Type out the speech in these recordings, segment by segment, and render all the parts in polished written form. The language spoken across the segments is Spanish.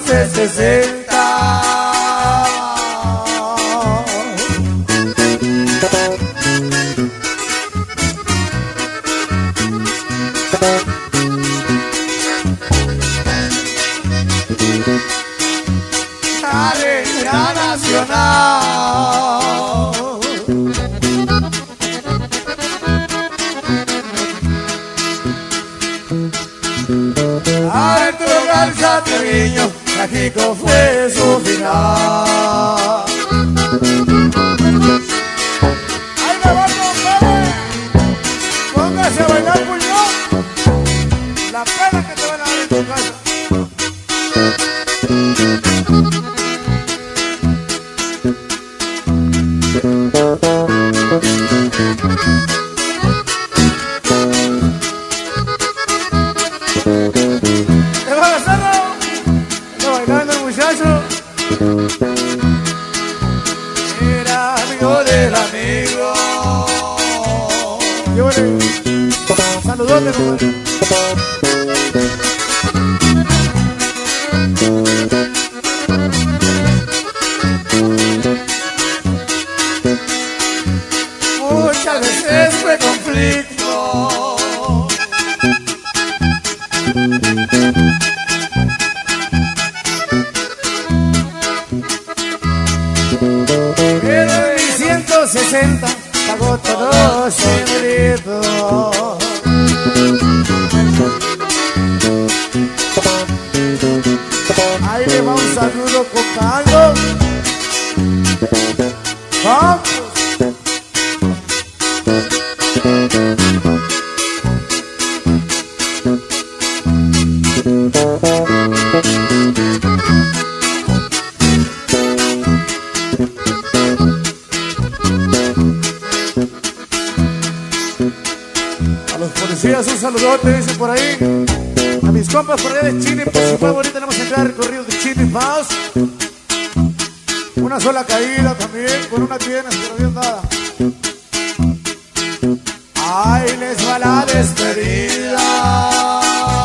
11:60. Arena Nacional. Arturo Garza Treviño, trágico fue su final. ¡Ahí me va, compadre! Póngase a bailar, puñón. La pena que te van a dar en tu casa. ¿Qué va a hacerlo? Está bailando el muchacho. Era amigo del amigo. Qué bueno. Saludote, compadre. Muchas veces fue conflicto. Pero en 160 pagó todo su grito. Ahí le va un saludo con Carlos. Vamos. A los policías un saludote, dicen por ahí. A mis compas por allá de Chile, por si fuego, ahorita tenemos que entrar al recorrido de Chile House. Una sola caída también, con una pierna, pero bien dada. Ahí les va la despedida.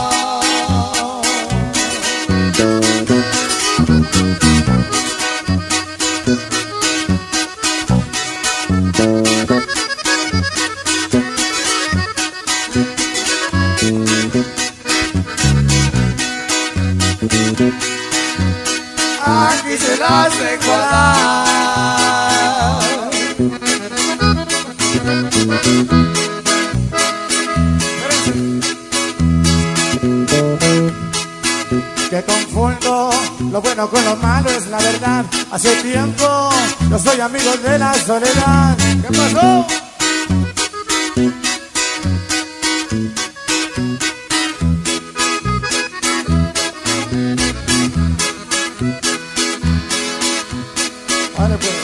Aquí se las recordar. Que confundo lo bueno con lo malo, es la verdad. Hace tiempo no soy amigo de la soledad. ¿Qué pasó? Vale, pues.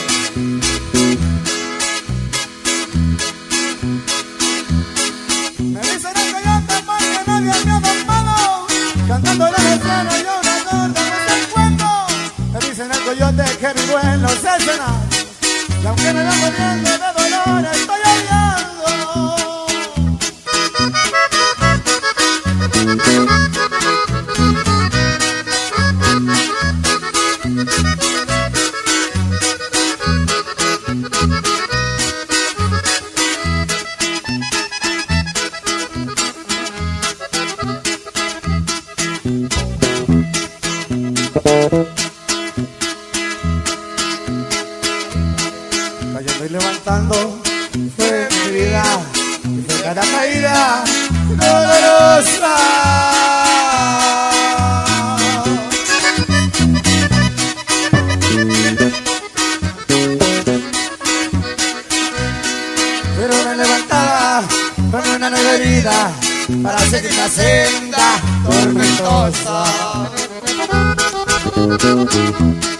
Me dicen que yo te pongo, nadie me ha tomado. Cantando la letra y una torta me te cuento. Me dicen al coyote que vivo en los escenarios. Y aunque me va muriendo de dolor, estoy odiando. Cayendo y levantando fue mi vida, y fue cada caída dolorosa. Pero me levantaba con una nueva herida para seguir la senda tormentosa.